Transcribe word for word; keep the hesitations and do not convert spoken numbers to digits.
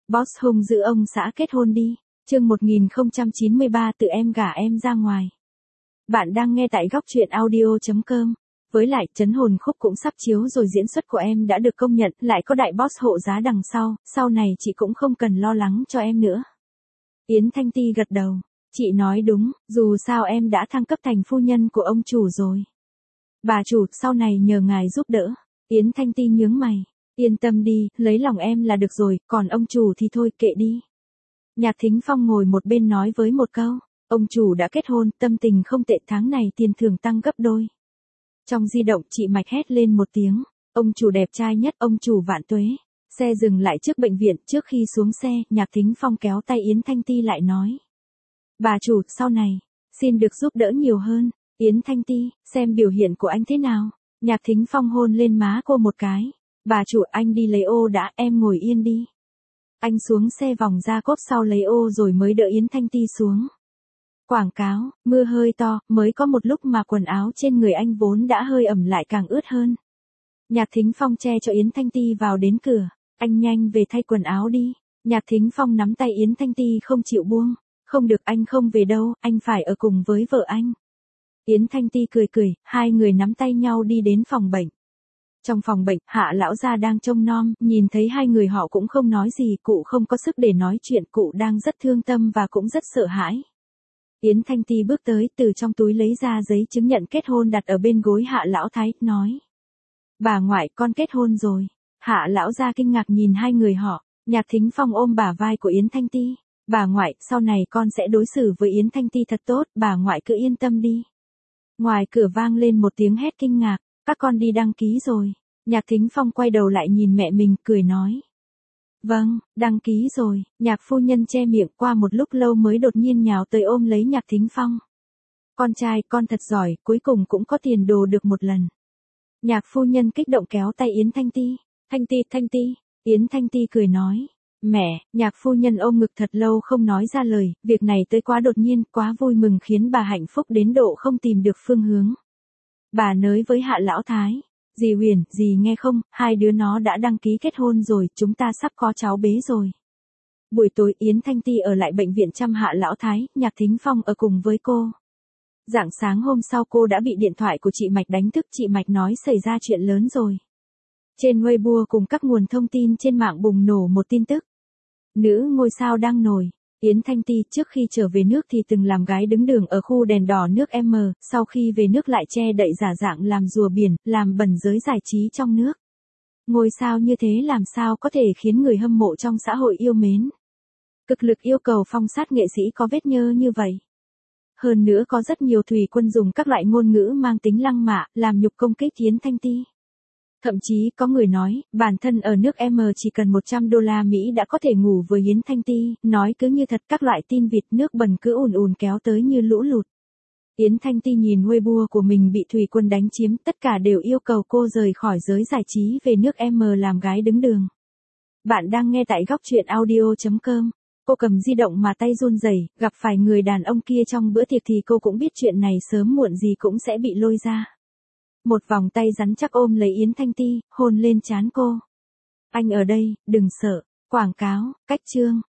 Boss hung giữ ông xã kết hôn đi. Chương một nghìn không trăm chín mươi ba tự em gả em ra ngoài. Bạn đang nghe tại góc truyện audio chấm com. Với lại, Trấn Hồn Khúc cũng sắp chiếu rồi, diễn xuất của em đã được công nhận, lại có đại boss hộ giá đằng sau, sau này chị cũng không cần lo lắng cho em nữa. Yến Thanh Ti gật đầu. Chị nói đúng, dù sao em đã thăng cấp thành phu nhân của ông chủ rồi. Bà chủ, sau này nhờ ngài giúp đỡ. Yến Thanh Ti nhướng mày. Yên tâm đi, lấy lòng em là được rồi, còn ông chủ thì thôi kệ đi. Nhạc Thính Phong ngồi một bên nói với một câu. Ông chủ đã kết hôn, tâm tình không tệ, tháng này tiền thưởng tăng gấp đôi. Trong di động chị Mạch hét lên một tiếng. Ông chủ đẹp trai nhất, ông chủ vạn tuế. Xe dừng lại trước bệnh viện, trước khi xuống xe, Nhạc Thính Phong kéo tay Yến Thanh Ti lại nói. Bà chủ, sau này, xin được giúp đỡ nhiều hơn. Yến Thanh Ti, xem biểu hiện của anh thế nào. Nhạc Thính Phong hôn lên má cô một cái. Bà chủ, anh đi lấy ô đã, em ngồi yên đi. Anh xuống xe vòng ra cốp sau lấy ô rồi mới đỡ Yến Thanh Ti xuống. Quảng cáo, mưa hơi to, mới có một lúc mà quần áo trên người anh vốn đã hơi ẩm lại càng ướt hơn. Nhạc Thính Phong che cho Yến Thanh Ti vào đến cửa. Anh nhanh về thay quần áo đi. Nhạc Thính Phong nắm tay Yến Thanh Ti không chịu buông. Không được, anh không về đâu, anh phải ở cùng với vợ anh. Yến Thanh Ti cười cười, hai người nắm tay nhau đi đến phòng bệnh. Trong phòng bệnh, Hạ lão gia đang trông nom, nhìn thấy hai người họ cũng không nói gì, cụ không có sức để nói chuyện, cụ đang rất thương tâm và cũng rất sợ hãi. Yến Thanh Ti bước tới, từ trong túi lấy ra giấy chứng nhận kết hôn đặt ở bên gối Hạ lão thái, nói. Bà ngoại, con kết hôn rồi. Hạ lão gia kinh ngạc nhìn hai người họ. Nhạc Thính Phong ôm bả vai của Yến Thanh Ti. Bà ngoại, sau này con sẽ đối xử với Yến Thanh Ti thật tốt, bà ngoại cứ yên tâm đi. Ngoài cửa vang lên một tiếng hét kinh ngạc, các con đi đăng ký rồi. Nhạc Thính Phong quay đầu lại nhìn mẹ mình, cười nói. Vâng, đăng ký rồi. Nhạc phu nhân che miệng, qua một lúc lâu mới đột nhiên nhào tới ôm lấy Nhạc Thính Phong. Con trai, con thật giỏi, cuối cùng cũng có tiền đồ được một lần. Nhạc phu nhân kích động kéo tay Yến Thanh Ti. Thanh Ti, Thanh Ti. Yến Thanh Ti cười nói. Mẹ, nhạc phu nhân ôm ngực thật lâu không nói ra lời, việc này tới quá đột nhiên, quá vui mừng khiến bà hạnh phúc đến độ không tìm được phương hướng. Bà nới với Hạ lão thái. Dì Huyền, dì nghe không, hai đứa nó đã đăng ký kết hôn rồi, chúng ta sắp có cháu bé rồi. Buổi tối Yến Thanh Ti ở lại bệnh viện chăm Hạ lão thái, Nhạc Thính Phong ở cùng với cô. Rạng sáng hôm sau cô đã bị điện thoại của chị Mạch đánh thức, chị Mạch nói xảy ra chuyện lớn rồi. Trên Weibo cùng các nguồn thông tin trên mạng bùng nổ một tin tức. Nữ ngôi sao đang nổi. Yến Thanh Ti trước khi trở về nước thì từng làm gái đứng đường ở khu đèn đỏ nước M, sau khi về nước lại che đậy giả dạng làm rùa biển, làm bẩn giới giải trí trong nước. Ngôi sao như thế làm sao có thể khiến người hâm mộ trong xã hội yêu mến. Cực lực yêu cầu phong sát nghệ sĩ có vết nhơ như vậy. Hơn nữa có rất nhiều thủy quân dùng các loại ngôn ngữ mang tính lăng mạ, làm nhục công kích Yến Thanh Ti. Thậm chí có người nói, bản thân ở nước M chỉ cần một trăm đô la Mỹ đã có thể ngủ với Yến Thanh Ti, nói cứ như thật, các loại tin vịt nước bẩn cứ ùn ùn kéo tới như lũ lụt. Yến Thanh Ti nhìn Weibo của mình bị thủy quân đánh chiếm, tất cả đều yêu cầu cô rời khỏi giới giải trí về nước M làm gái đứng đường. Bạn đang nghe tại góc truyện audio chấm com. Cô cầm di động mà tay run rẩy, gặp phải người đàn ông kia trong bữa tiệc thì cô cũng biết chuyện này sớm muộn gì cũng sẽ bị lôi ra. Một vòng tay rắn chắc ôm lấy Yến Thanh Ti, hôn lên trán cô. Anh ở đây, đừng sợ. Quảng cáo, cách chương.